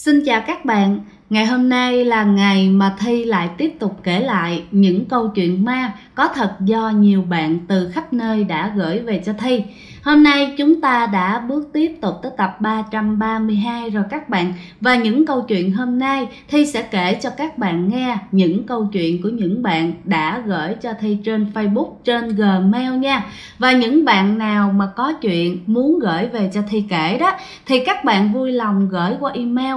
Xin chào các bạn, ngày hôm nay là ngày mà Thi lại tiếp tục kể lại những câu chuyện ma có thật do nhiều bạn từ khắp nơi đã gửi về cho Thi. Hôm nay chúng ta đã bước tiếp tục tới tập 332 rồi các bạn. Và những câu chuyện hôm nay Thi sẽ kể cho các bạn nghe những câu chuyện của những bạn đã gửi cho Thi trên Facebook, trên Gmail nha. Và những bạn nào mà có chuyện muốn gửi về cho Thi kể đó thì các bạn vui lòng gửi qua email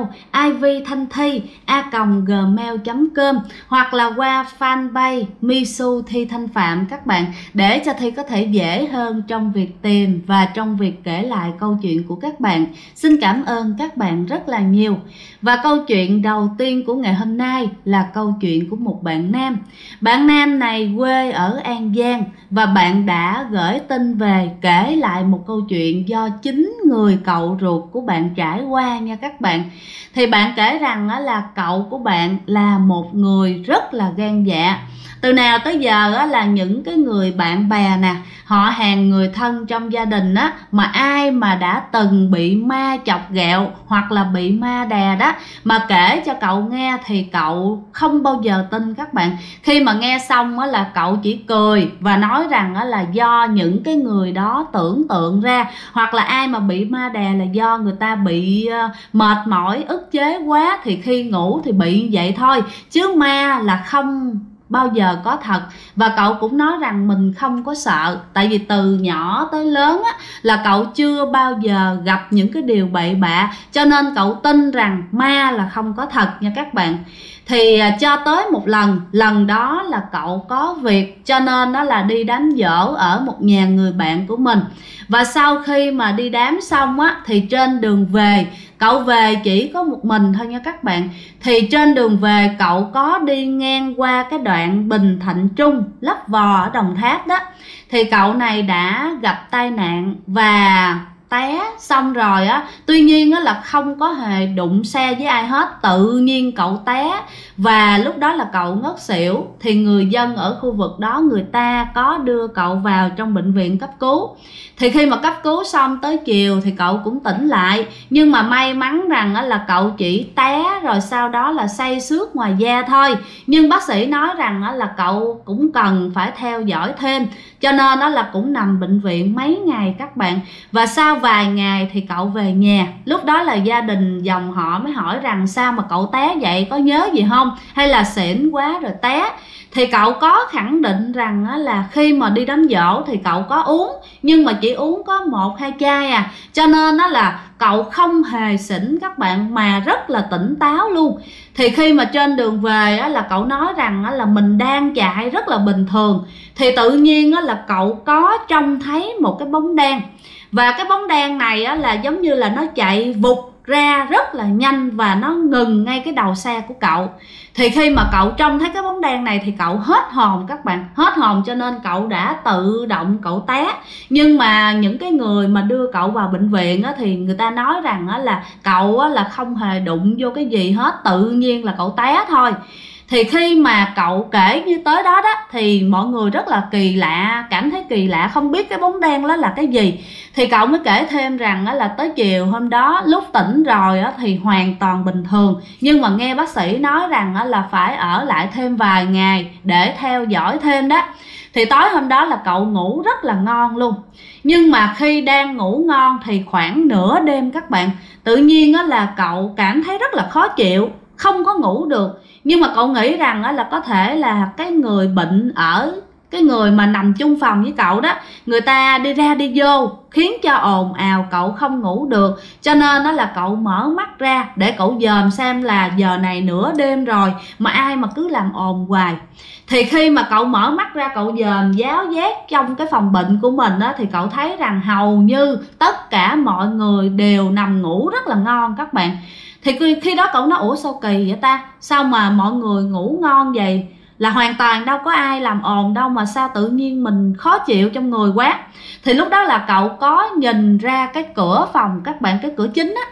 ivthanthi@gmail.com hoặc là qua fanpage Misu Thi Thanh Phạm các bạn, để cho Thi có thể dễ hơn trong việc tìm và trong việc kể lại câu chuyện của các bạn. Xin cảm ơn các bạn rất là nhiều. Và câu chuyện đầu tiên của ngày hôm nay là câu chuyện của một bạn nam. Bạn nam này quê ở An Giang và bạn đã gửi tin về kể lại một câu chuyện do chính người cậu ruột của bạn trải qua nha các bạn. Thì bạn kể rằng là cậu của bạn là một người rất là gan dạ. Từ nào tới giờ là những cái người bạn bè nè, họ hàng, người thân trong gia đình á, mà ai mà đã từng bị ma chọc ghẹo hoặc là bị ma đè đó mà kể cho cậu nghe thì cậu không bao giờ tin các bạn. Khi mà nghe xong á là cậu chỉ cười và nói rằng á là do những cái người đó tưởng tượng ra, hoặc là ai mà bị ma đè là do người ta bị mệt mỏi, ức chế quá thì khi ngủ thì bị như vậy thôi, chứ ma là không bao giờ có thật. Và cậu cũng nói rằng mình không có sợ, tại vì từ nhỏ tới lớn á, là cậu chưa bao giờ gặp những cái điều bậy bạ, cho nên cậu tin rằng ma là không có thật nha các bạn. Thì cho tới một lần đó là cậu có việc, cho nên đó là đi đám giỗ ở một nhà người bạn của mình. Và sau khi mà đi đám xong á, thì trên đường về, cậu về chỉ có một mình thôi nha các bạn. Thì trên đường về cậu có đi ngang qua cái đoạn Bình Thạnh Trung, Lấp Vò ở Đồng Tháp đó. Thì cậu này đã gặp tai nạn và té xong rồi á, tuy nhiên á là không có hề đụng xe với ai hết, tự nhiên cậu té và lúc đó là cậu ngất xỉu. Thì người dân ở khu vực đó người ta có đưa cậu vào trong bệnh viện cấp cứu. Thì khi mà cấp cứu xong tới chiều thì cậu cũng tỉnh lại, nhưng mà may mắn rằng á là cậu chỉ té rồi sau đó là xây xước ngoài da thôi. Nhưng bác sĩ nói rằng á là cậu cũng cần phải theo dõi thêm, cho nên đó là cũng nằm bệnh viện mấy ngày các bạn. Và sau vài ngày thì cậu về nhà. Lúc đó là gia đình dòng họ mới hỏi rằng sao mà cậu té vậy, có nhớ gì không, hay là xỉn quá rồi té. Thì cậu có khẳng định rằng là khi mà đi đám giỗ thì cậu có uống, nhưng mà chỉ uống có 1-2 chai à, cho nên là cậu không hề xỉn các bạn, mà rất là tỉnh táo luôn. Thì khi mà trên đường về là cậu nói rằng là mình đang chạy rất là bình thường, thì tự nhiên là cậu có trông thấy một cái bóng đen. Và cái bóng đen này là giống như là nó chạy vụt ra rất là nhanh và nó ngừng ngay cái đầu xe của cậu. Thì khi mà cậu trông thấy cái bóng đen này thì cậu hết hồn các bạn, hết hồn, cho nên cậu đã tự động cậu té. Nhưng mà những cái người mà đưa cậu vào bệnh viện thì người ta nói rằng là cậu là không hề đụng vô cái gì hết, tự nhiên là cậu té thôi. Thì khi mà cậu kể như tới đó thì mọi người rất là kỳ lạ, cảm thấy kỳ lạ, không biết cái bóng đen đó là cái gì. Thì cậu mới kể thêm rằng là tới chiều hôm đó lúc tỉnh rồi thì hoàn toàn bình thường, nhưng mà nghe bác sĩ nói rằng là phải ở lại thêm vài ngày để theo dõi thêm đó. Thì tối hôm đó là cậu ngủ rất là ngon luôn. Nhưng mà khi đang ngủ ngon thì khoảng nửa đêm các bạn, tự nhiên là cậu cảm thấy rất là khó chịu, không có ngủ được. Nhưng mà cậu nghĩ rằng là có thể là cái người bệnh ở cái người mà nằm chung phòng với cậu đó, người ta đi ra đi vô khiến cho ồn ào, cậu không ngủ được. Cho nên là cậu mở mắt ra để cậu dòm xem là giờ này nửa đêm rồi mà ai mà cứ làm ồn hoài. Thì khi mà cậu mở mắt ra cậu dòm giáo giác trong cái phòng bệnh của mình thì cậu thấy rằng hầu như tất cả mọi người đều nằm ngủ rất là ngon các bạn. Thì khi đó cậu nói ủa sao kỳ vậy ta, sao mà mọi người ngủ ngon vậy, là hoàn toàn đâu có ai làm ồn đâu mà sao tự nhiên mình khó chịu trong người quá. Thì lúc đó là cậu có nhìn ra cái cửa phòng các bạn, cái cửa chính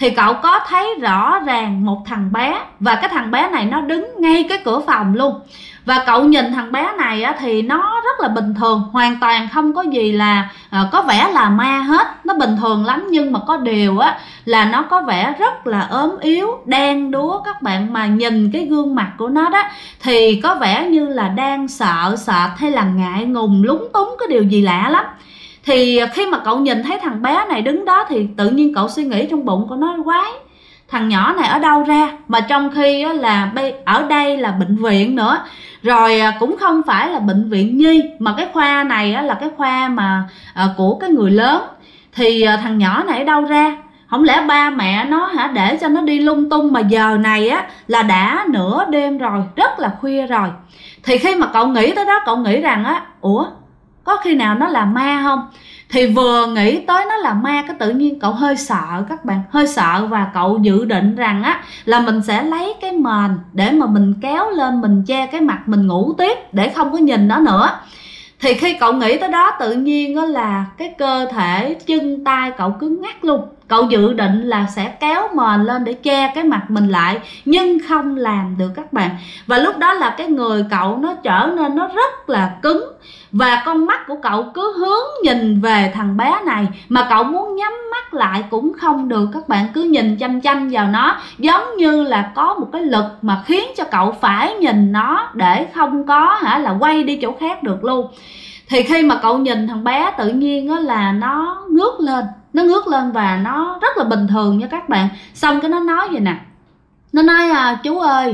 thì cậu có thấy rõ ràng một thằng bé, và cái thằng bé này nó đứng ngay cái cửa phòng luôn. Và cậu nhìn thằng bé này á, thì nó rất là bình thường, hoàn toàn không có gì là có vẻ là ma hết, nó bình thường lắm. Nhưng mà có điều á, là nó có vẻ rất là ốm yếu, đen đúa các bạn. Mà nhìn cái gương mặt của nó đó thì có vẻ như là đang sợ sệt hay là ngại ngùng, lúng túng cái điều gì lạ lắm. Thì khi mà cậu nhìn thấy thằng bé này đứng đó thì tự nhiên cậu suy nghĩ trong bụng, cậu nói quái, thằng nhỏ này ở đâu ra, mà trong khi là ở đây là bệnh viện nữa, rồi cũng không phải là bệnh viện nhi, mà cái khoa này là cái khoa mà của cái người lớn. Thì thằng nhỏ này ở đâu ra? Không lẽ ba mẹ nó để cho nó đi lung tung, mà giờ này á là đã nửa đêm rồi, rất là khuya rồi. Thì khi mà cậu nghĩ tới đó, cậu nghĩ rằng á, ủa, có khi nào nó là ma không? Thì vừa nghĩ tới nó là ma, cái tự nhiên cậu hơi sợ các bạn, hơi sợ. Và cậu dự định rằng á là mình sẽ lấy cái mền để mà mình kéo lên, mình che cái mặt mình ngủ tiếp để không có nhìn nó nữa. Thì khi cậu nghĩ tới đó, tự nhiên đó là cái cơ thể chân tay cậu cứng ngắc luôn. Cậu dự định là sẽ kéo mền lên để che cái mặt mình lại, nhưng không làm được các bạn. Và lúc đó là cái người cậu nó trở nên nó rất là cứng, và con mắt của cậu cứ hướng nhìn về thằng bé này, mà cậu muốn nhắm mắt lại cũng không được các bạn, cứ nhìn chăm chăm vào nó, giống như là có một cái lực mà khiến cho cậu phải nhìn nó để không có là quay đi chỗ khác được luôn. Thì khi mà cậu nhìn thằng bé, tự nhiên là nó ngước lên và nó rất là bình thường nha các bạn. Xong cái nó nói vậy nè, nó nói chú ơi,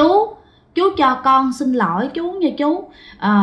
chú cho con xin lỗi chú nha chú,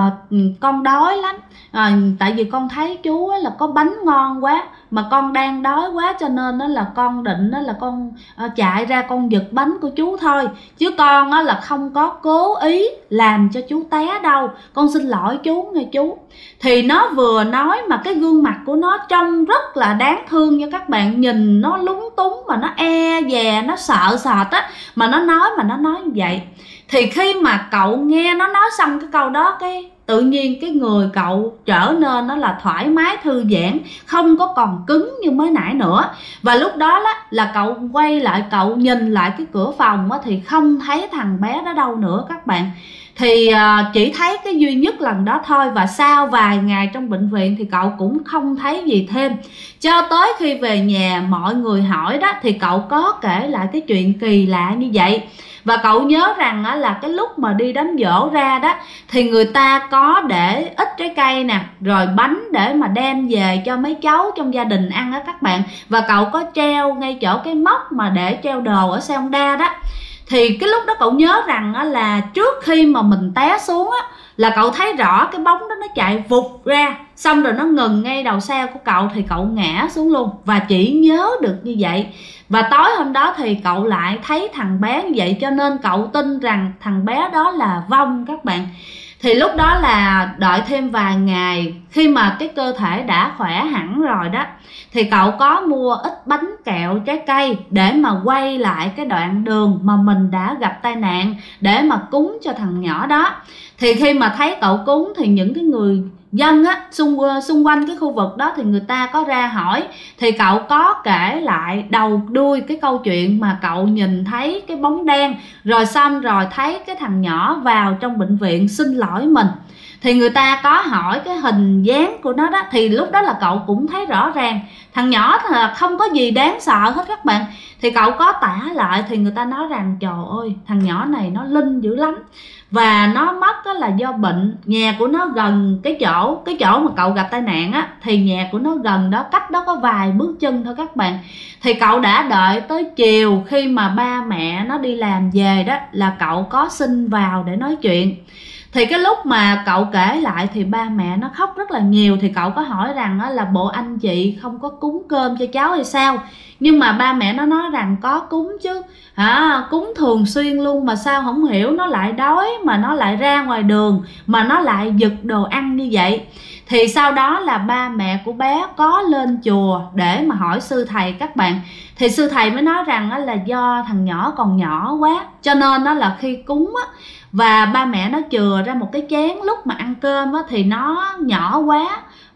con đói lắm, tại vì con thấy chú là có bánh ngon quá, mà con đang đói quá, cho nên là con định là con chạy ra con giật bánh của chú thôi, chứ con là không có cố ý làm cho chú té đâu, con xin lỗi chú nha chú. Thì nó vừa nói mà cái gương mặt của nó trông rất là đáng thương nha các bạn, nhìn nó lúng túng mà nó e dè, nó sợ sệt á, mà nó nói như vậy. Thì khi mà cậu nghe nó nói xong cái câu đó, cái tự nhiên cái người cậu trở nên nó là thoải mái, thư giãn, không có còn cứng như mới nãy nữa. Và lúc đó là cậu quay lại, cậu nhìn lại cái cửa phòng á, thì không thấy thằng bé đó đâu nữa các bạn. Thì chỉ thấy cái duy nhất lần đó thôi. Và sau vài ngày trong bệnh viện thì cậu cũng không thấy gì thêm, cho tới khi về nhà mọi người hỏi đó, thì cậu có kể lại cái chuyện kỳ lạ như vậy. Và cậu nhớ rằng là cái lúc mà đi đám giỗ ra đó, thì người ta có để ít trái cây nè, rồi bánh để mà đem về cho mấy cháu trong gia đình ăn đó các bạn. Và cậu có treo ngay chỗ cái móc mà để treo đồ ở xe Honda đó. Thì cái lúc đó cậu nhớ rằng là trước khi mà mình té xuống á, là cậu thấy rõ cái bóng đó nó chạy vụt ra, xong rồi nó ngừng ngay đầu xe của cậu, thì cậu ngã xuống luôn. Và chỉ nhớ được như vậy. Và tối hôm đó thì cậu lại thấy thằng bé như vậy, cho nên cậu tin rằng thằng bé đó là vong các bạn. Thì lúc đó là đợi thêm vài ngày, khi mà cái cơ thể đã khỏe hẳn rồi đó, thì cậu có mua ít bánh kẹo, trái cây để mà quay lại cái đoạn đường mà mình đã gặp tai nạn, để mà cúng cho thằng nhỏ đó. Thì khi mà thấy cậu cúng thì những cái người dân á xung quanh cái khu vực đó thì người ta có ra hỏi. Thì cậu có kể lại đầu đuôi cái câu chuyện mà cậu nhìn thấy cái bóng đen, rồi xong rồi thấy cái thằng nhỏ vào trong bệnh viện xin lỗi mình. Thì người ta có hỏi cái hình dáng của nó đó, thì lúc đó là cậu cũng thấy rõ ràng thằng nhỏ là không có gì đáng sợ hết các bạn. Thì cậu có tả lại thì người ta nói rằng trời ơi, thằng nhỏ này nó linh dữ lắm, và nó mất đó là do bệnh. Nhà của nó gần cái chỗ mà cậu gặp tai nạn á, thì nhà của nó gần đó, cách đó có vài bước chân thôi các bạn. Thì cậu đã đợi tới chiều, khi mà ba mẹ nó đi làm về đó, là cậu có xin vào để nói chuyện. Thì cái lúc mà cậu kể lại thì ba mẹ nó khóc rất là nhiều. Thì cậu có hỏi rằng là bộ anh chị không có cúng cơm cho cháu hay sao. Nhưng mà ba mẹ nó nói rằng có cúng chứ, cúng thường xuyên luôn, mà sao không hiểu nó lại đói, mà nó lại ra ngoài đường, mà nó lại giật đồ ăn như vậy. Thì sau đó là ba mẹ của bé có lên chùa để mà hỏi sư thầy các bạn. Thì sư thầy mới nói rằng là do thằng nhỏ còn nhỏ quá, cho nên đó là khi cúng á, và ba mẹ nó chừa ra một cái chén lúc mà ăn cơm á, thì nó nhỏ quá,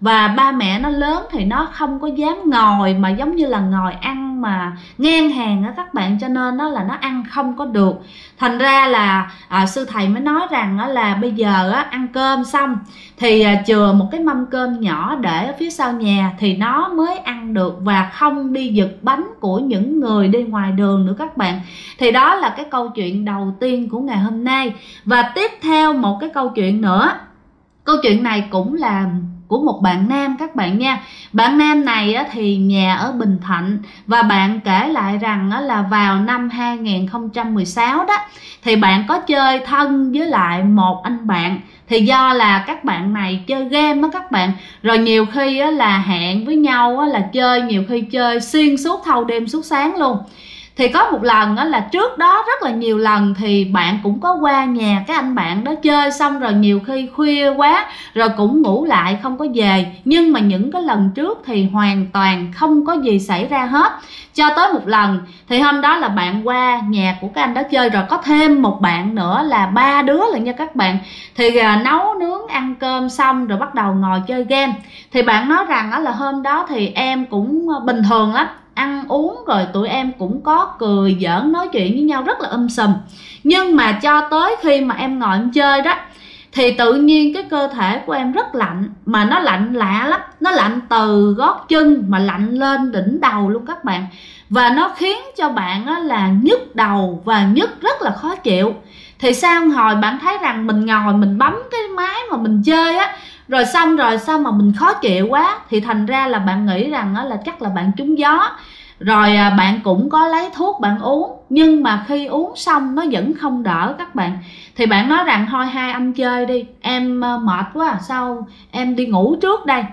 và ba mẹ nó lớn thì nó không có dám ngồi mà giống như là ngồi ăn mà ngang hàng á các bạn, cho nên nó là nó ăn không có được. Thành ra là sư thầy mới nói rằng là bây giờ ăn cơm xong thì chừa một cái mâm cơm nhỏ để ở phía sau nhà thì nó mới ăn được và không đi giật bánh của những người đi ngoài đường nữa các bạn. Thì đó là cái câu chuyện đầu tiên của ngày hôm nay. Và tiếp theo một cái câu chuyện nữa. Câu chuyện này cũng là của một bạn nam các bạn nha. Bạn nam này thì nhà ở Bình Thạnh, và bạn kể lại rằng là vào năm 2016 đó thì bạn có chơi thân với lại một anh bạn. Thì do là các bạn này chơi game á các bạn, rồi nhiều khi là hẹn với nhau là chơi, nhiều khi chơi xuyên suốt thâu đêm suốt sáng luôn. Thì có một lần là trước đó rất là nhiều lần thì bạn cũng có qua nhà cái anh bạn đó chơi, xong rồi nhiều khi khuya quá rồi cũng ngủ lại không có về. Nhưng mà những cái lần trước thì hoàn toàn không có gì xảy ra hết. Cho tới một lần thì hôm đó là bạn qua nhà của cái anh đó chơi, rồi có thêm một bạn nữa là 3 đứa là nha các bạn. Thì nấu nướng ăn cơm xong rồi bắt đầu ngồi chơi game. Thì bạn nói rằng là hôm đó thì em cũng bình thường lắm, ăn uống rồi tụi em cũng có cười giỡn nói chuyện với nhau rất là sùm. Nhưng mà cho tới khi mà em ngồi em chơi đó thì tự nhiên cái cơ thể của em rất lạnh, mà nó lạnh lạ lắm. Nó lạnh từ gót chân mà lạnh lên đỉnh đầu luôn các bạn. Và nó khiến cho bạn là nhức đầu và nhức rất là khó chịu. Thì sau hồi bạn thấy rằng mình ngồi mình bấm cái máy mà mình chơi rồi xong rồi sao mà mình khó chịu quá, thì thành ra là bạn nghĩ rằng là chắc là bạn trúng gió. Rồi bạn cũng có lấy thuốc bạn uống, nhưng mà khi uống xong nó vẫn không đỡ các bạn. Thì bạn nói rằng thôi hai anh chơi đi, em mệt quá, sao em đi ngủ trước đây.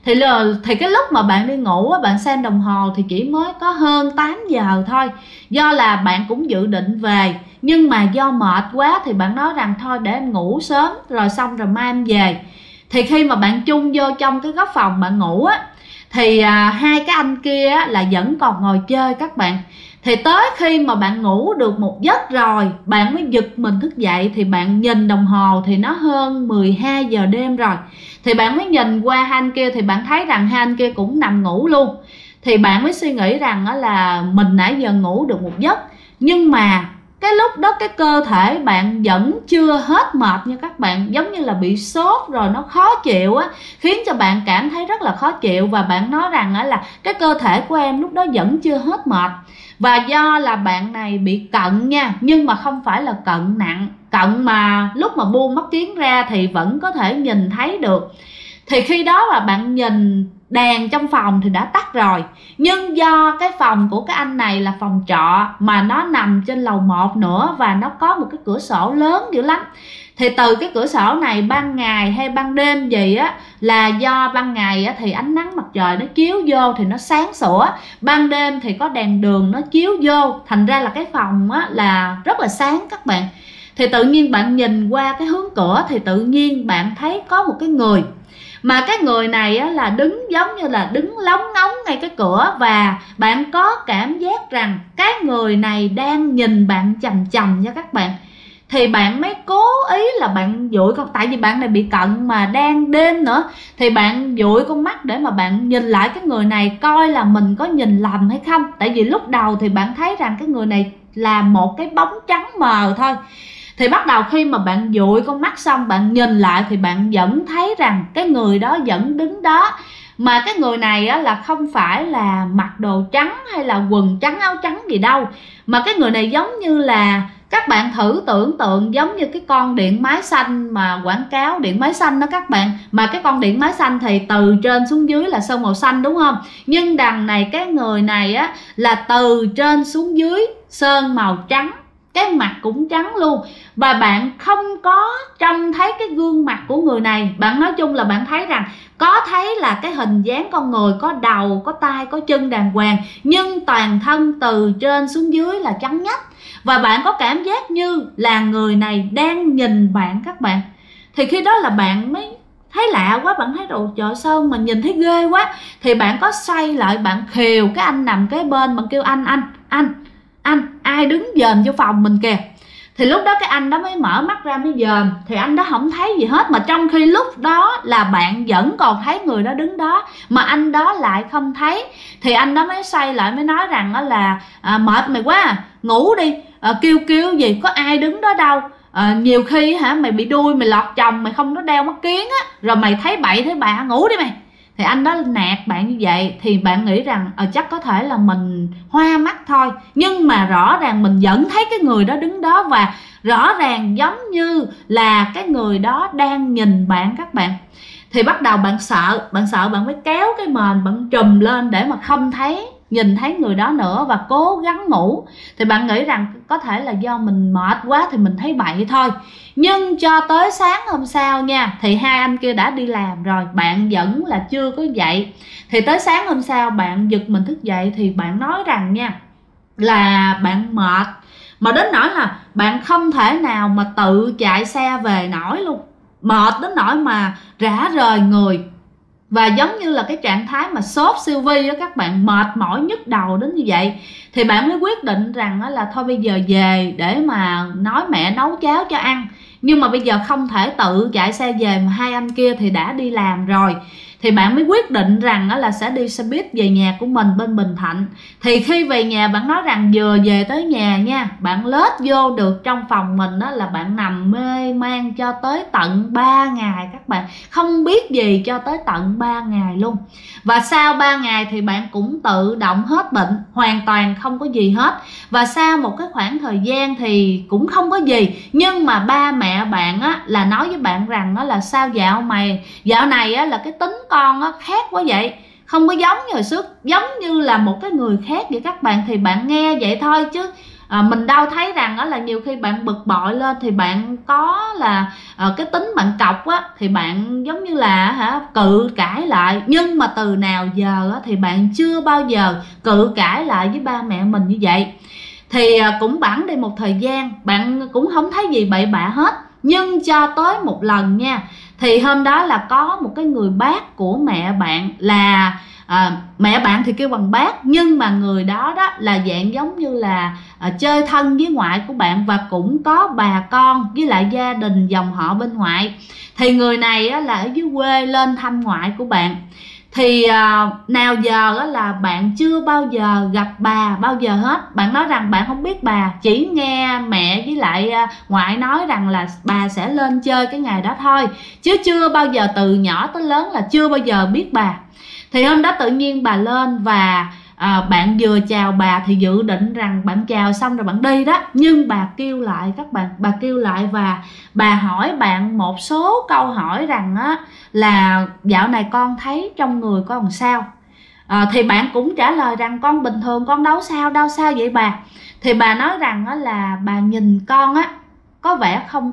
Thì cái lúc mà bạn đi ngủ bạn xem đồng hồ thì chỉ mới có hơn 8 giờ thôi. Do là bạn cũng dự định về, nhưng mà do mệt quá thì bạn nói rằng thôi để em ngủ sớm, rồi xong rồi mai em về. Thì khi mà bạn chung vô trong cái góc phòng bạn ngủ thì hai cái anh kia là vẫn còn ngồi chơi các bạn. Thì tới khi mà bạn ngủ được một giấc rồi, bạn mới giật mình thức dậy. Thì bạn nhìn đồng hồ thì nó hơn 12 giờ đêm rồi. Thì bạn mới nhìn qua hai anh kia thì bạn thấy rằng hai anh kia cũng nằm ngủ luôn. Thì bạn mới suy nghĩ rằng là mình nãy giờ ngủ được một giấc, nhưng mà cái lúc đó cái cơ thể bạn vẫn chưa hết mệt nha các bạn. Giống như là bị sốt rồi nó khó chịu khiến cho bạn cảm thấy rất là khó chịu. Và bạn nói rằng là cái cơ thể của em lúc đó vẫn chưa hết mệt. Và do là bạn này bị cận nha, nhưng mà không phải là cận nặng, cận mà lúc mà buông mắt kiếng ra thì vẫn có thể nhìn thấy được. Thì khi đó là bạn nhìn đèn trong phòng thì đã tắt rồi. Nhưng do cái phòng của cái anh này là phòng trọ mà nó nằm trên lầu 1 nữa, và nó có một cái cửa sổ lớn dữ lắm. Thì từ cái cửa sổ này ban ngày hay ban đêm gì là do ban ngày thì ánh nắng mặt trời nó chiếu vô thì nó sáng sủa, ban đêm thì có đèn đường nó chiếu vô, thành ra là cái phòng là rất là sáng các bạn. Thì tự nhiên bạn nhìn qua cái hướng cửa thì tự nhiên bạn thấy có một cái người, mà cái người này là đứng giống như là đứng lóng ngóng ngay cái cửa. Và bạn có cảm giác rằng cái người này đang nhìn bạn chằm chằm nha các bạn. Thì bạn mới cố ý là bạn dụi con, tại vì bạn này bị cận mà đang đêm nữa, thì bạn dụi con mắt để mà bạn nhìn lại cái người này coi là mình có nhìn lầm hay không. Tại vì lúc đầu thì bạn thấy rằng cái người này là một cái bóng trắng mờ thôi. Thì bắt đầu khi mà bạn dụi con mắt xong bạn nhìn lại thì bạn vẫn thấy rằng cái người đó vẫn đứng đó. Mà cái người này là không phải là mặc đồ trắng hay là quần trắng áo trắng gì đâu, mà cái người này giống như là, các bạn thử tưởng tượng giống như cái con điện máy xanh mà quảng cáo điện máy xanh đó các bạn. Mà cái con điện máy xanh thì từ trên xuống dưới là sơn màu xanh đúng không? Nhưng đằng này cái người này là từ trên xuống dưới sơn màu trắng, cái mặt cũng trắng luôn. Và bạn không có trông thấy cái gương mặt của người này. Bạn nói chung là bạn thấy rằng có thấy là cái hình dáng con người, có đầu, có tay, có chân đàng hoàng, nhưng toàn thân từ trên xuống dưới là trắng nhách. Và bạn có cảm giác như là người này đang nhìn bạn các bạn. Thì khi đó là bạn mới thấy lạ quá, bạn thấy rồi trời sao mà nhìn thấy ghê quá. Thì bạn có xoay lại bạn khều cái anh nằm kế bên, bạn kêu anh ai đứng dòm vô phòng mình kìa. Thì lúc đó cái anh đó mới mở mắt ra mới dòm, thì anh đó không thấy gì hết, mà trong khi lúc đó là bạn vẫn còn thấy người đó đứng đó mà anh đó lại không thấy. Thì anh đó mới xoay lại mới nói rằng đó là mệt mày quá à, ngủ đi, kêu gì có ai đứng đó đâu. Nhiều khi hả mày bị đuôi mày lọt chồng mày không có đeo mắt kiếng á, rồi mày thấy bậy thấy bạ, ngủ đi mày. Thì anh đó nạt bạn như vậy, thì bạn nghĩ rằng chắc có thể là mình hoa mắt thôi, nhưng mà rõ ràng mình vẫn thấy cái người đó đứng đó, và rõ ràng giống như là cái người đó đang nhìn bạn các bạn. Thì bắt đầu bạn sợ bạn mới kéo cái mền bạn trùm lên để mà không nhìn thấy người đó nữa và cố gắng ngủ. Thì bạn nghĩ rằng có thể là do mình mệt quá thì mình thấy bậy thôi. Nhưng cho tới sáng hôm sau nha, thì hai anh kia đã đi làm rồi, bạn vẫn là chưa có dậy. Thì tới sáng hôm sau bạn giật mình thức dậy, thì bạn nói rằng nha là bạn mệt, mà đến nỗi là bạn không thể nào mà tự chạy xe về nổi luôn. Mệt đến nỗi mà rã rời người, và giống như là cái trạng thái mà sốt siêu vi đó các bạn, mệt mỏi nhức đầu đến như vậy. Thì bạn mới quyết định rằng là thôi bây giờ về để mà nói mẹ nấu cháo cho ăn. Nhưng mà bây giờ không thể tự chạy xe về, mà hai anh kia thì đã đi làm rồi. Thì bạn mới quyết định rằng là sẽ đi xe buýt về nhà của mình bên Bình Thạnh. Thì khi về nhà bạn nói rằng vừa về tới nhà nha, bạn lết vô được trong phòng mình đó là bạn nằm mê man cho tới tận 3 ngày các bạn, không biết gì cho tới tận 3 ngày luôn. Và sau 3 ngày thì bạn cũng tự động hết bệnh, hoàn toàn không có gì hết. Và sau một cái khoảng thời gian thì cũng không có gì, nhưng mà ba mẹ bạn á là nói với bạn rằng là sao dạo này á là cái tính con á khác quá vậy, không có giống như hồi trước, giống như là một cái người khác vậy các bạn. Thì bạn nghe vậy thôi chứ mình đâu thấy rằng đó là nhiều khi bạn bực bội lên thì bạn có là cái tính bạn cọc á, thì bạn giống như là cự cãi lại. Nhưng mà từ nào giờ á, thì bạn chưa bao giờ cự cãi lại với ba mẹ mình như vậy. Thì cũng bẵng đi một thời gian, bạn cũng không thấy gì bậy bạ hết. Nhưng cho tới một lần nha, thì hôm đó là có một cái người bác của mẹ bạn, là mẹ bạn thì kêu bằng bác, nhưng mà người đó đó là dạng giống như là chơi thân với ngoại của bạn, và cũng có bà con với lại gia đình dòng họ bên ngoại. Thì người này á, là ở dưới quê lên thăm ngoại của bạn. Thì nào giờ là bạn chưa bao giờ gặp bà bao giờ hết. Bạn nói rằng bạn không biết bà, chỉ nghe mẹ với lại ngoại nói rằng là bà sẽ lên chơi cái ngày đó thôi, chứ chưa bao giờ từ nhỏ tới lớn là chưa bao giờ biết bà. Thì hôm đó tự nhiên bà lên, và bạn vừa chào bà thì dự định rằng bạn chào xong rồi bạn đi đó, nhưng bà kêu lại các bạn, bà kêu lại và bà hỏi bạn một số câu hỏi rằng á là dạo này con thấy trong người con làm sao. Thì bạn cũng trả lời rằng con bình thường, con đâu sao vậy bà. Thì bà nói rằng á là bà nhìn con á có vẻ không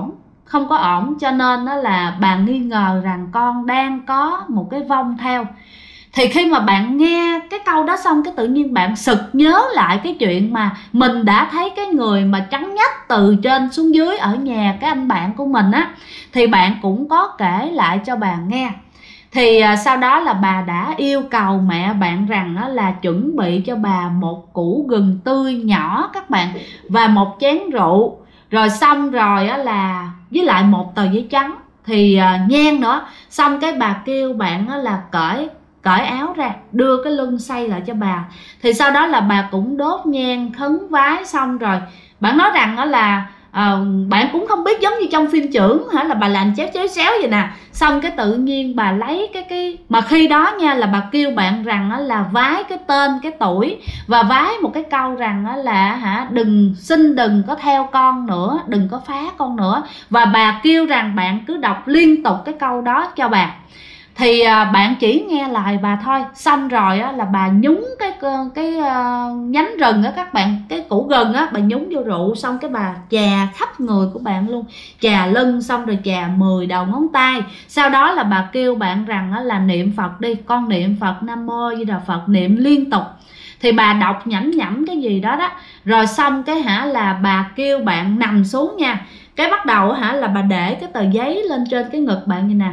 có ổn, cho nên á là bà nghi ngờ rằng con đang có một cái vong theo. Thì khi mà bạn nghe cái câu đó xong, cái tự nhiên bạn sực nhớ lại cái chuyện mà mình đã thấy cái người mà trắng nhách từ trên xuống dưới ở nhà cái anh bạn của mình á. Thì bạn cũng có kể lại cho bà nghe. Thì sau đó là bà đã yêu cầu mẹ bạn rằng là chuẩn bị cho bà một củ gừng tươi nhỏ các bạn, và một chén rượu, rồi xong rồi là với lại một tờ giấy trắng, thì nhang nữa. Xong cái bà kêu bạn là cởi áo ra, đưa cái lưng xây lại cho bà. Thì sau đó là bà cũng đốt nhang khấn vái xong rồi. Bạn nói rằng đó là bạn cũng không biết, giống như trong phim chưởng là bà làm chéo vậy nè. Xong cái tự nhiên bà lấy cái mà khi đó nha là bà kêu bạn rằng là vái cái tên cái tuổi, và vái một cái câu rằng là đừng có theo con nữa, đừng có phá con nữa. Và bà kêu rằng bạn cứ đọc liên tục cái câu đó cho bà. Thì bạn chỉ nghe lại bà thôi. Xong rồi là bà nhúng cái nhánh rừng á các bạn, cái củ gừng á, bà nhúng vô rượu. Xong cái bà chà khắp người của bạn luôn, chà lưng, xong rồi chà 10 đầu ngón tay. Sau đó là bà kêu bạn rằng là niệm Phật đi, con niệm Phật, Nam Mô Di Đà Phật, niệm liên tục. Thì bà đọc nhẩm cái gì đó đó. Rồi xong cái là bà kêu bạn nằm xuống nha. Cái bắt đầu là bà để cái tờ giấy lên trên cái ngực bạn như nè.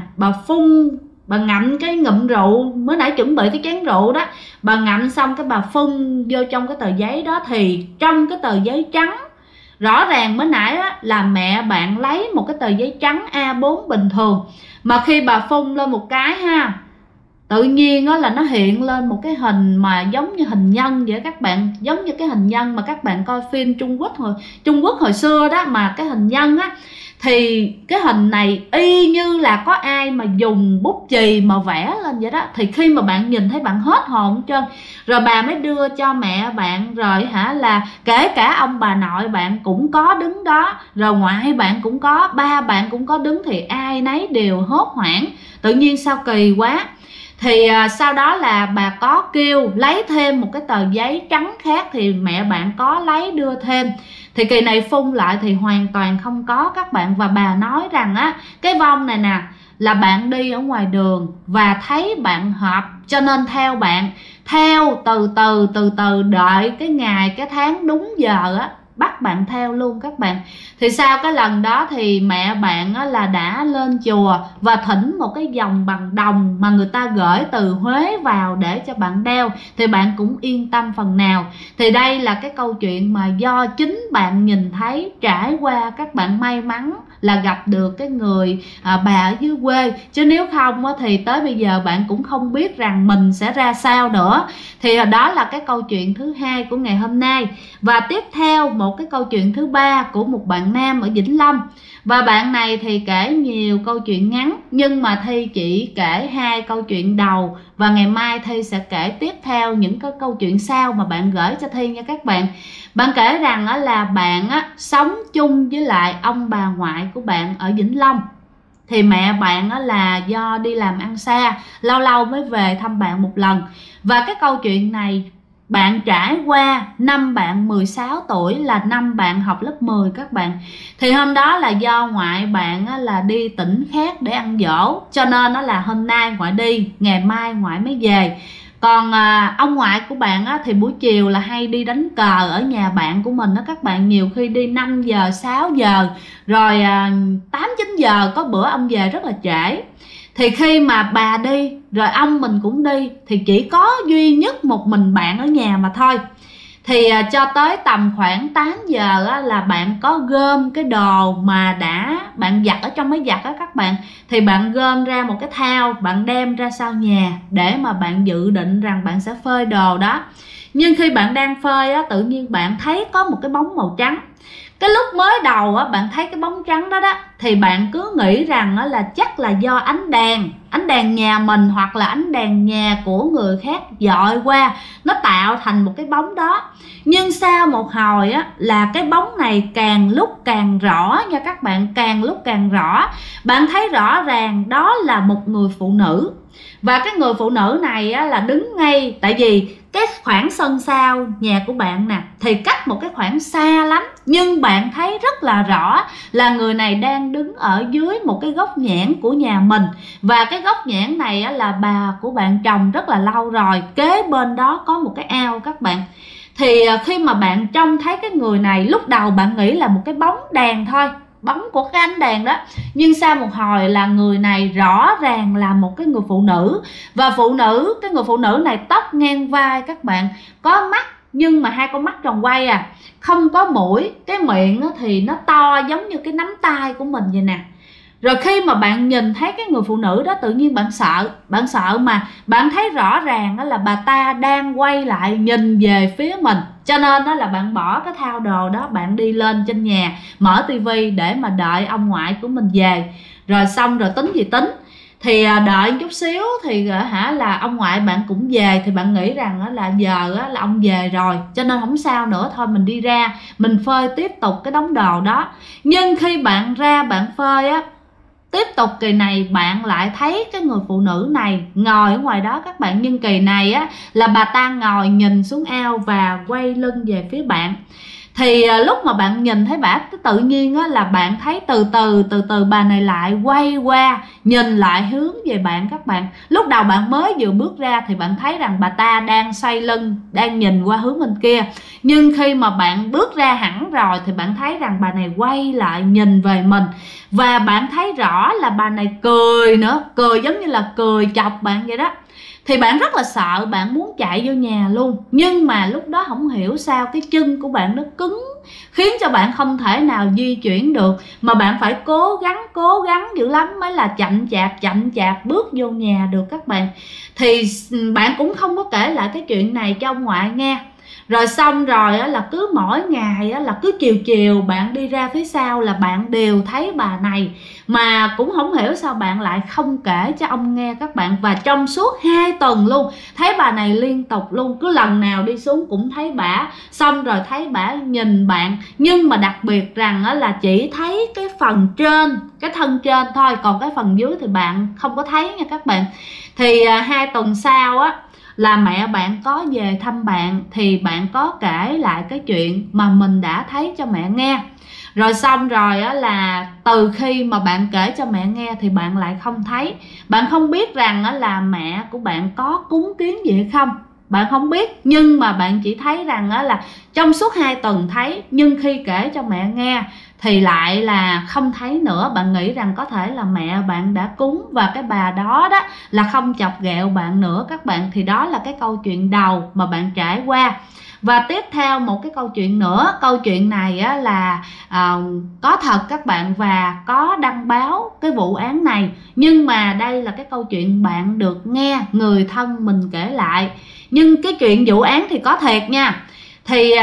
Bà ngậm cái ngụm rượu, mới nãy chuẩn bị cái chén rượu đó, bà ngậm xong cái bà phun vô trong cái tờ giấy đó. Thì trong cái tờ giấy trắng rõ ràng mới nãy á, là mẹ bạn lấy một cái tờ giấy trắng A4 bình thường, mà khi bà phun lên một cái ha, tự nhiên á là nó hiện lên một cái hình mà giống như hình nhân vậy các bạn, giống như cái hình nhân mà các bạn coi phim Trung Quốc hồi xưa đó, mà cái hình nhân á, thì cái hình này y như là có ai mà dùng bút chì mà vẽ lên vậy đó. Thì khi mà bạn nhìn thấy bạn hết hồn hết trơn, rồi bà mới đưa cho mẹ bạn, rồi hả là kể cả ông bà nội bạn cũng có đứng đó, rồi ngoại bạn cũng có, ba bạn cũng có đứng, thì ai nấy đều hốt hoảng, tự nhiên sao kỳ quá. Thì sau đó là bà có kêu lấy thêm một cái tờ giấy trắng khác, thì mẹ bạn có lấy đưa thêm, thì kỳ này phun lại thì hoàn toàn không có các bạn. Và bà nói rằng á, cái vong này nè là bạn đi ở ngoài đường và thấy bạn hợp, cho nên theo bạn, theo từ từ đợi cái ngày cái tháng đúng giờ á, bắt bạn theo luôn các bạn. Thì sau cái lần đó thì mẹ bạn là đã lên chùa và thỉnh một cái vòng bằng đồng mà người ta gửi từ Huế vào để cho bạn đeo, thì bạn cũng yên tâm phần nào. Thì đây là cái câu chuyện mà do chính bạn nhìn thấy, trải qua, các bạn may mắn là gặp được cái người bà ở dưới quê, chứ nếu không thì tới bây giờ bạn cũng không biết rằng mình sẽ ra sao nữa. Thì đó là cái câu chuyện thứ hai của ngày hôm nay. Và tiếp theo một cái câu chuyện thứ ba của một bạn nam ở Vĩnh Long. Và bạn này thì kể nhiều câu chuyện ngắn, nhưng mà Thi chỉ kể 2 câu chuyện đầu, và ngày mai Thi sẽ kể tiếp theo những cái câu chuyện sau mà bạn gửi cho Thi nha các bạn. Bạn kể rằng là bạn sống chung với lại ông bà ngoại của bạn ở Vĩnh Long. Thì mẹ bạn là do đi làm ăn xa, lâu lâu mới về thăm bạn một lần. Và cái câu chuyện này bạn trải qua năm bạn 16 tuổi, là năm bạn học lớp 10 các bạn. Thì hôm đó là do ngoại bạn là đi tỉnh khác để ăn giỗ, cho nên là hôm nay ngoại đi, ngày mai ngoại mới về. Còn ông ngoại của bạn thì buổi chiều là hay đi đánh cờ ở nhà bạn của mình đó các bạn. Nhiều khi đi 5 giờ, 6 giờ, rồi 8, 9 giờ, có bữa ông về rất là trễ. Thì khi mà bà đi, rồi ông mình cũng đi, thì chỉ có duy nhất một mình bạn ở nhà mà thôi. Thì cho tới tầm khoảng 8 giờ là bạn có gom cái đồ mà bạn giặt ở trong máy giặt các bạn. Thì bạn gom ra một cái thao, bạn đem ra sau nhà để mà bạn dự định rằng bạn sẽ phơi đồ đó. Nhưng khi bạn đang phơi tự nhiên bạn thấy có một cái bóng màu trắng. Cái lúc mới đầu bạn thấy cái bóng trắng đó thì bạn cứ nghĩ rằng là chắc là do ánh đèn nhà mình hoặc là ánh đèn nhà của người khác dọi qua, nó tạo thành một cái bóng đó. Nhưng sau một hồi là cái bóng này càng lúc càng rõ nha các bạn, càng lúc càng rõ. Bạn thấy rõ ràng đó là một người phụ nữ. Và cái người phụ nữ này là đứng ngay, tại vì cái khoảng sân sau nhà của bạn nè thì cách một cái khoảng xa lắm, nhưng bạn thấy rất là rõ là người này đang đứng ở dưới một cái gốc nhãn của nhà mình. Và cái gốc nhãn này là bà của bạn trồng rất là lâu rồi, kế bên đó có một cái ao các bạn. Thì khi mà bạn trông thấy cái người này, lúc đầu bạn nghĩ là một cái bóng đèn thôi, bóng của cái ánh đèn đó, nhưng sau một hồi là người này rõ ràng là một cái người phụ nữ. Và cái người phụ nữ này tóc ngang vai các bạn, có mắt nhưng mà 2 con mắt tròn quay không có mũi, cái miệng thì nó to giống như cái nắm tay của mình vậy nè. Rồi khi mà bạn nhìn thấy cái người phụ nữ đó, tự nhiên bạn sợ mà bạn thấy rõ ràng là bà ta đang quay lại nhìn về phía mình. Cho nên đó là bạn bỏ cái thao đồ đó, bạn đi lên trên nhà mở tivi để mà đợi ông ngoại của mình về. Rồi xong rồi tính gì tính. Thì đợi chút xíu thì là ông ngoại bạn cũng về. Thì bạn nghĩ rằng là giờ là ông về rồi, cho nên không sao nữa, thôi mình đi ra mình phơi tiếp tục cái đống đồ đó. Nhưng khi bạn ra bạn phơi tiếp tục kỳ này bạn lại thấy cái người phụ nữ này ngồi ở ngoài đó các bạn. Nhưng kỳ này là bà ta ngồi nhìn xuống ao và quay lưng về phía bạn. Thì lúc mà bạn nhìn thấy bà, tự nhiên là bạn thấy từ từ bà này lại quay qua nhìn lại hướng về bạn các bạn. Lúc đầu bạn mới vừa bước ra thì bạn thấy rằng bà ta đang xoay lưng, đang nhìn qua hướng bên kia. Nhưng khi mà bạn bước ra hẳn rồi thì bạn thấy rằng bà này quay lại nhìn về mình. Và bạn thấy rõ là bà này cười nữa, cười giống như là cười chọc bạn vậy đó. Thì bạn rất là sợ, bạn muốn chạy vô nhà luôn. Nhưng mà lúc đó không hiểu sao cái chân của bạn nó cứng khiến cho bạn không thể nào di chuyển được, mà bạn phải cố gắng dữ lắm mới là chậm chạp bước vô nhà được các bạn. Thì bạn cũng không có kể lại cái chuyện này cho ông ngoại nghe. Rồi xong rồi á, là cứ mỗi ngày á, là cứ chiều bạn đi ra phía sau là bạn đều thấy bà này, mà cũng không hiểu sao bạn lại không kể cho ông nghe các bạn. Và trong suốt 2 tuần luôn thấy bà này liên tục luôn, cứ lần nào đi xuống cũng thấy bả, xong rồi thấy bả nhìn bạn, nhưng mà đặc biệt rằng á, là chỉ thấy cái phần trên, cái thân trên thôi, còn cái phần dưới thì bạn không có thấy nha các bạn. Thì 2 tuần sau á là mẹ bạn có về thăm bạn, thì bạn có kể lại cái chuyện mà mình đã thấy cho mẹ nghe. Rồi xong rồi á, là từ khi mà bạn kể cho mẹ nghe thì bạn lại không thấy. Bạn không biết rằng á, là mẹ của bạn có cúng kiến gì hay không, bạn không biết. Nhưng mà bạn chỉ thấy rằng á, là trong suốt 2 tuần thấy, nhưng khi kể cho mẹ nghe thì lại là không thấy nữa. Bạn nghĩ rằng có thể là mẹ bạn đã cúng và cái bà đó đó là không chọc ghẹo bạn nữa các bạn. Thì đó là cái câu chuyện đầu mà bạn trải qua. Và tiếp theo một cái câu chuyện nữa. Câu chuyện này á, là có thật các bạn, và có đăng báo cái vụ án này. Nhưng mà đây là cái câu chuyện bạn được nghe người thân mình kể lại. Nhưng cái chuyện vụ án thì có thiệt nha. Thì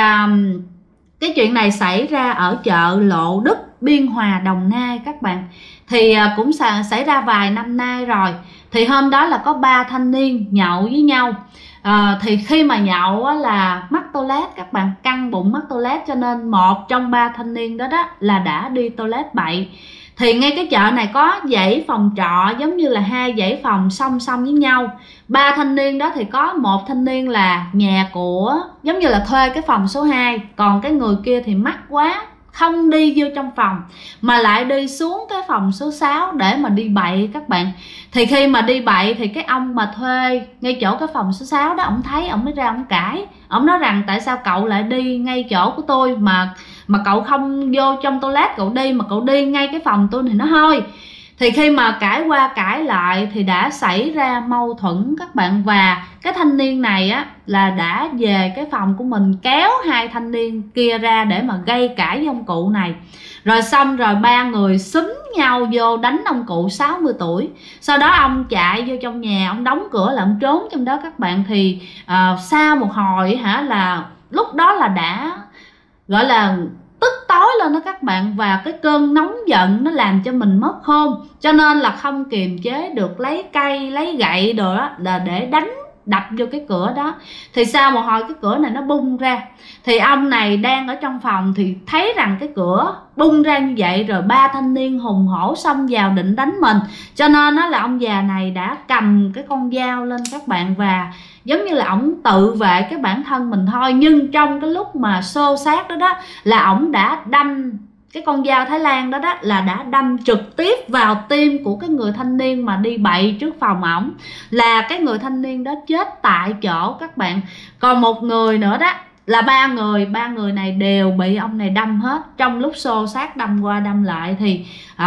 cái chuyện này xảy ra ở chợ Lộ Đức, Biên Hòa, Đồng Nai các bạn. Thì cũng xảy ra vài năm nay rồi. Thì hôm đó là có 3 thanh niên nhậu với nhau. Thì khi mà nhậu á, là mắc toilet các bạn, căng bụng mắc toilet, cho nên một trong 3 thanh niên đó là đã đi toilet bậy. Thì ngay cái chợ này có dãy phòng trọ, giống như là 2 dãy phòng song song với nhau. 3 thanh niên đó thì có một thanh niên là nhà của, giống như là thuê cái phòng số 2, còn cái người kia thì mắc quá không đi vô trong phòng mà lại đi xuống cái phòng số 6 để mà đi bậy các bạn. Thì khi mà đi bậy thì cái ông mà thuê ngay chỗ cái phòng số 6 đó, ông thấy, ông mới ra ông cãi. Ông nói rằng tại sao cậu lại đi ngay chỗ của tôi mà cậu không vô trong toilet cậu đi, mà cậu đi ngay cái phòng tôi thì nó hôi. Thì khi mà cãi qua cãi lại thì đã xảy ra mâu thuẫn các bạn. Và cái thanh niên này á là đã về cái phòng của mình kéo 2 thanh niên kia ra để mà gây cãi với ông cụ này. Rồi xong rồi 3 người xúm nhau vô đánh ông cụ 60 tuổi. Sau đó ông chạy vô trong nhà, ông đóng cửa lại, ông trốn trong đó các bạn. Thì sau một hồi là lúc đó là đã gọi là tức tối lên đó các bạn. Và cái cơn nóng giận nó làm cho mình mất khôn, cho nên là không kiềm chế được, lấy cây lấy gậy đồ đó là để đập vô cái cửa đó. Thì sau một hồi cái cửa này nó bung ra. Thì ông này đang ở trong phòng thì thấy rằng cái cửa bung ra như vậy, rồi 3 thanh niên hùng hổ xông vào định đánh mình. Cho nên đó là ông già này đã cầm cái con dao lên các bạn, và giống như là ổng tự vệ cái bản thân mình thôi. Nhưng trong cái lúc mà xô xát đó là ổng đã đâm cái con dao Thái Lan đó là đã đâm trực tiếp vào tim của cái người thanh niên mà đi bậy trước phòng ổng. Là cái người thanh niên đó chết tại chỗ các bạn. Còn một người nữa đó là ba người này đều bị ông này đâm hết. Trong lúc xô xát đâm qua đâm lại thì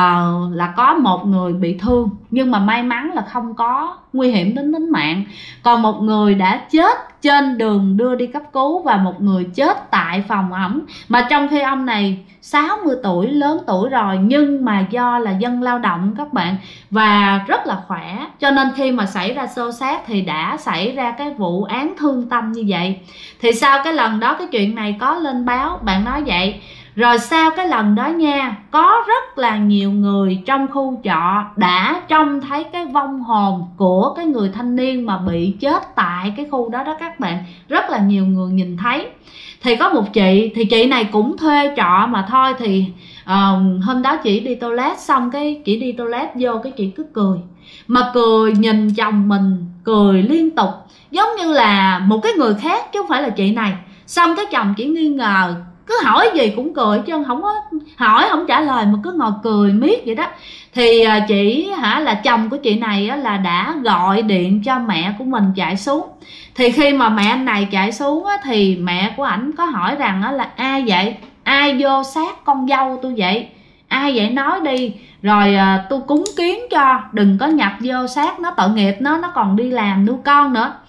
là có một người bị thương, nhưng mà may mắn là không có nguy hiểm đến tính mạng. Còn một người đã chết trên đường đưa đi cấp cứu, và một người chết tại phòng ổng. Mà trong khi ông này 60 tuổi, lớn tuổi rồi, nhưng mà do là dân lao động các bạn, và rất là khỏe, cho nên khi mà xảy ra xô xát thì đã xảy ra cái vụ án thương tâm như vậy. Thì sau cái lần đó cái chuyện này có lên báo, bạn nói vậy. Rồi sau cái lần đó nha, có rất là nhiều người trong khu trọ đã trông thấy cái vong hồn của cái người thanh niên mà bị chết tại cái khu đó các bạn. Rất là nhiều người nhìn thấy. Thì có một chị, thì chị này cũng thuê trọ mà thôi. Thì hôm đó chị đi toilet, xong cái chị đi toilet vô cái chị cứ cười. Mà cười nhìn chồng mình, cười liên tục, giống như là một cái người khác chứ không phải là chị này. Xong cái chồng chỉ nghi ngờ, cứ hỏi gì cũng cười chứ không có hỏi, không trả lời mà cứ ngồi cười miết vậy đó. Thì chị là chồng của chị này là đã gọi điện cho mẹ của mình chạy xuống. Thì khi mà mẹ anh này chạy xuống thì mẹ của ảnh có hỏi rằng là ai vậy, ai vô sát con dâu tôi vậy, ai vậy nói đi, rồi tôi cúng kiến cho, đừng có nhập vô sát nó, tội nghiệp nó còn đi làm nuôi con nữa.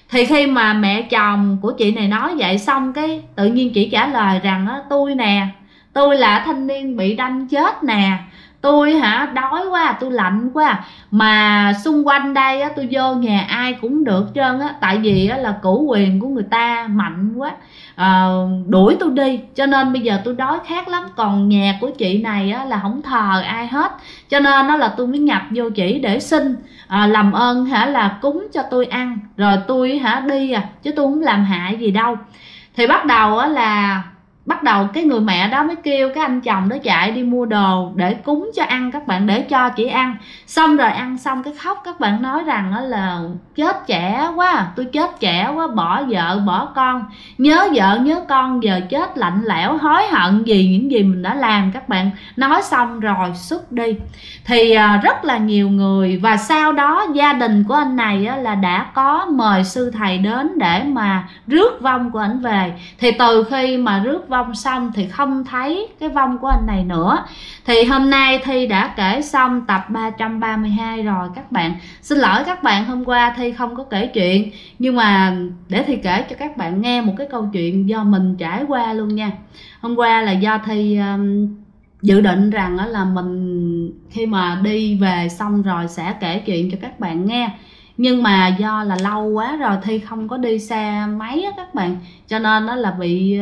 Thì khi mà mẹ chồng của chị này nói vậy xong cái tự nhiên chị trả lời rằng á, tôi nè, tôi là thanh niên bị đâm chết nè, tôi đói quá, tôi lạnh quá, mà xung quanh đây á, tôi vô nhà ai cũng được hết trơn á, tại vì á, là cửu quyền của người ta mạnh quá, đuổi tôi đi, cho nên bây giờ tôi đói khát lắm. Còn nhà của chị này á, là không thờ ai hết, cho nên nó là tôi mới nhập vô chỉ để xin làm ơn là cúng cho tôi ăn, rồi tôi đi chứ tôi không làm hại gì đâu. Thì bắt đầu cái người mẹ đó mới kêu cái anh chồng đó chạy đi mua đồ để cúng cho ăn các bạn, để cho chị ăn. Xong rồi ăn xong cái khóc, các bạn nói rằng đó là chết trẻ quá, tôi chết trẻ quá, bỏ vợ bỏ con, nhớ vợ nhớ con, giờ chết lạnh lẽo, hối hận vì những gì mình đã làm. Các bạn nói xong rồi xuất đi. Thì rất là nhiều người, và sau đó gia đình của anh này là đã có mời sư thầy đến để mà rước vong của anh về. Thì từ khi mà rước vong xong thì không thấy cái vong của anh này nữa. Thì hôm nay Thi đã kể xong tập 332 rồi các bạn. Xin lỗi các bạn, hôm qua Thi không có kể chuyện, nhưng mà để Thi kể cho các bạn nghe một cái câu chuyện do mình trải qua luôn nha. Hôm qua là do Thi dự định rằng là mình khi mà đi về xong rồi sẽ kể chuyện cho các bạn nghe, nhưng mà do là lâu quá rồi Thi không có đi xe máy á các bạn, cho nên nó là bị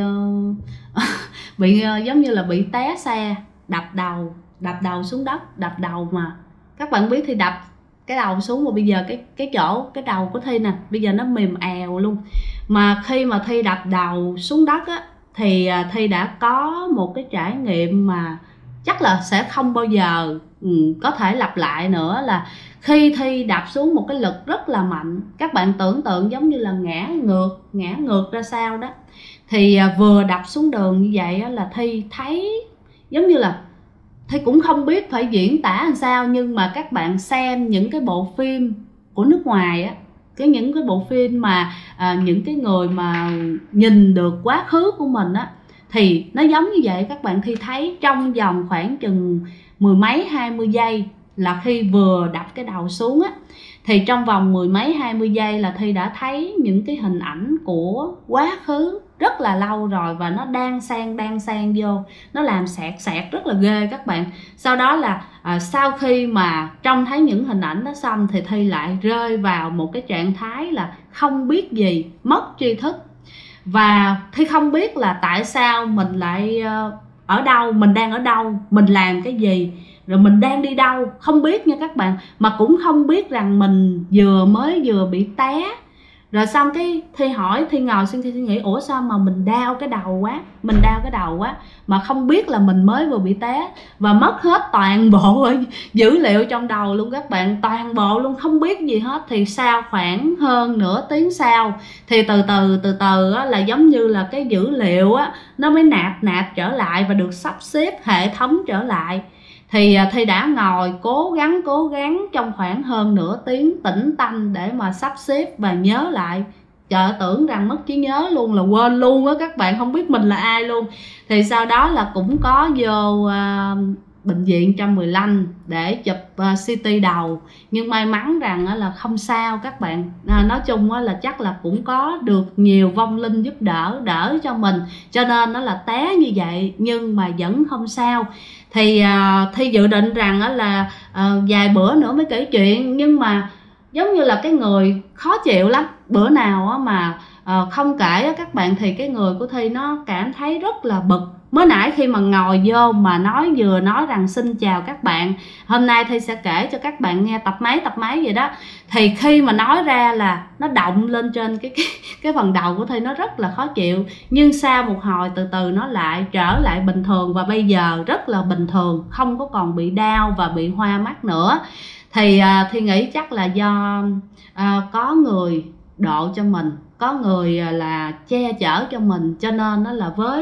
giống như là bị té xe, đập đầu xuống đất, đập đầu mà các bạn biết Thi đập cái đầu xuống, mà bây giờ cái đầu của Thi nè bây giờ nó mềm èo luôn. Mà khi mà Thi đập đầu xuống đất á thì Thi đã có một cái trải nghiệm mà chắc là sẽ không bao giờ có thể lặp lại nữa, là khi Thi đạp xuống một cái lực rất là mạnh, các bạn tưởng tượng giống như là ngã ngược ra sao đó. Thì vừa đập xuống đường như vậy là Thi thấy giống như là Thi cũng không biết phải diễn tả làm sao, nhưng mà các bạn xem những cái bộ phim của nước ngoài á, những cái bộ phim mà những cái người mà nhìn được quá khứ của mình á, thì nó giống như vậy các bạn. Thi thấy trong vòng khoảng chừng 10 mấy 20 giây là khi vừa đập cái đầu xuống á, thì trong vòng 10 mấy 20 giây là Thi đã thấy những cái hình ảnh của quá khứ rất là lâu rồi, và nó đan xen vô, nó làm sẹt rất là ghê các bạn. Sau đó là sau khi mà trông thấy những hình ảnh đó xong thì Thi lại rơi vào một cái trạng thái là không biết gì, mất tri thức. Và Thi không biết là tại sao mình lại ở đâu, mình đang ở đâu, mình làm cái gì, rồi mình đang đi đâu, không biết nha các bạn. Mà cũng không biết rằng mình vừa bị té. Rồi xong cái Thi hỏi, Thi ngồi suy nghĩ, ủa sao mà mình đau cái đầu quá, mà không biết là mình mới vừa bị té, và mất hết toàn bộ dữ liệu trong đầu luôn các bạn, toàn bộ luôn, không biết gì hết. Thì sau khoảng hơn nửa tiếng sau thì từ từ á, là giống như là cái dữ liệu á, nó mới nạp trở lại và được sắp xếp hệ thống trở lại. Thì Thi đã ngồi cố gắng trong khoảng hơn nửa tiếng tĩnh tâm để mà sắp xếp và nhớ lại. Trời, tưởng rằng mất trí nhớ luôn, là quên luôn á các bạn, không biết mình là ai luôn. Thì sau đó là cũng có vô bệnh viện 115 để chụp CT đầu, nhưng may mắn rằng là không sao các bạn. Nói chung là chắc là cũng có được nhiều vong linh giúp đỡ cho mình, cho nên nó là té như vậy nhưng mà vẫn không sao. Thì Thi dự định rằng là vài bữa nữa mới kể chuyện, nhưng mà giống như là cái người khó chịu lắm. Bữa nào mà không kể các bạn thì cái người của Thi nó cảm thấy rất là bực. Mới nãy khi mà ngồi vô mà vừa nói rằng xin chào các bạn, hôm nay Thi sẽ kể cho các bạn nghe tập mấy vậy đó. Thì khi mà nói ra là nó động lên trên cái phần đầu của Thi, nó rất là khó chịu. Nhưng sau một hồi từ từ nó lại trở lại bình thường, và bây giờ rất là bình thường, không có còn bị đau và bị hoa mắt nữa. Thì Thi nghĩ chắc là do có người độ cho mình, có người là che chở cho mình, cho nên nó là với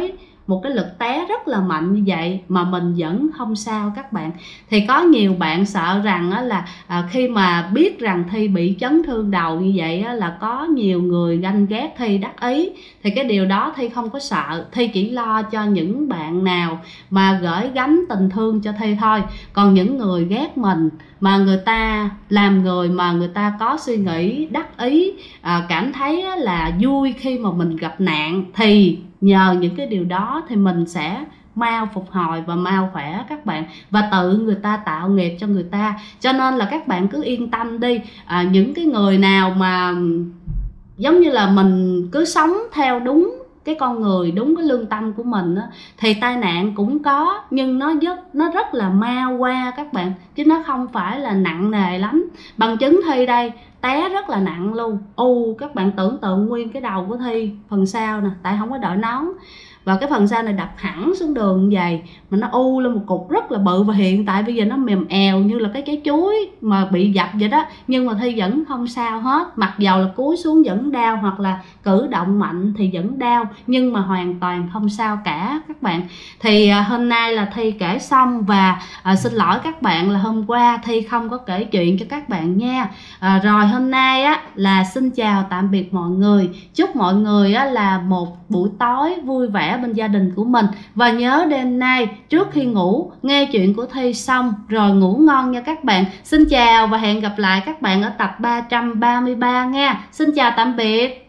một cái lực té rất là mạnh như vậy mà mình vẫn không sao các bạn. Thì có nhiều bạn sợ rằng là khi mà biết rằng Thi bị chấn thương đầu như vậy là có nhiều người ganh ghét Thi, đắc ý. Thì cái điều đó Thi không có sợ, Thi chỉ lo cho những bạn nào mà gửi gắm tình thương cho Thi thôi. Còn những người ghét mình mà người ta làm người mà người ta có suy nghĩ đắc ý, cảm thấy là vui khi mà mình gặp nạn, thì nhờ những cái điều đó thì mình sẽ mau phục hồi và mau khỏe các bạn, và tự người ta tạo nghiệp cho người ta. Cho nên là các bạn cứ yên tâm đi. Những cái người nào mà giống như là mình cứ sống theo đúng cái con người, đúng cái lương tâm của mình á, thì tai nạn cũng có nhưng nó rất là mau qua các bạn, chứ nó không phải là nặng nề lắm. Bằng chứng Thi đây té rất là nặng luôn. Các bạn tưởng tượng nguyên cái đầu của Thi phần sau nè, tại không có đội nón, và cái phần sau này đập hẳn xuống đường như vậy mà nó lên một cục rất là bự, và hiện tại bây giờ nó mềm èo như là cái trái chuối mà bị dập vậy đó. Nhưng mà Thi vẫn không sao hết, mặc dầu là cúi xuống vẫn đau, hoặc là cử động mạnh thì vẫn đau, nhưng mà hoàn toàn không sao cả các bạn. Thì hôm nay là Thi kể xong, và xin lỗi các bạn là hôm qua Thi không có kể chuyện cho các bạn nha. Rồi hôm nay là xin chào tạm biệt mọi người, chúc mọi người là một buổi tối vui vẻ bên gia đình của mình. Và nhớ đêm nay trước khi ngủ nghe chuyện của Thi xong rồi ngủ ngon nha các bạn. Xin chào và hẹn gặp lại các bạn ở tập 333 nha. Xin chào tạm biệt.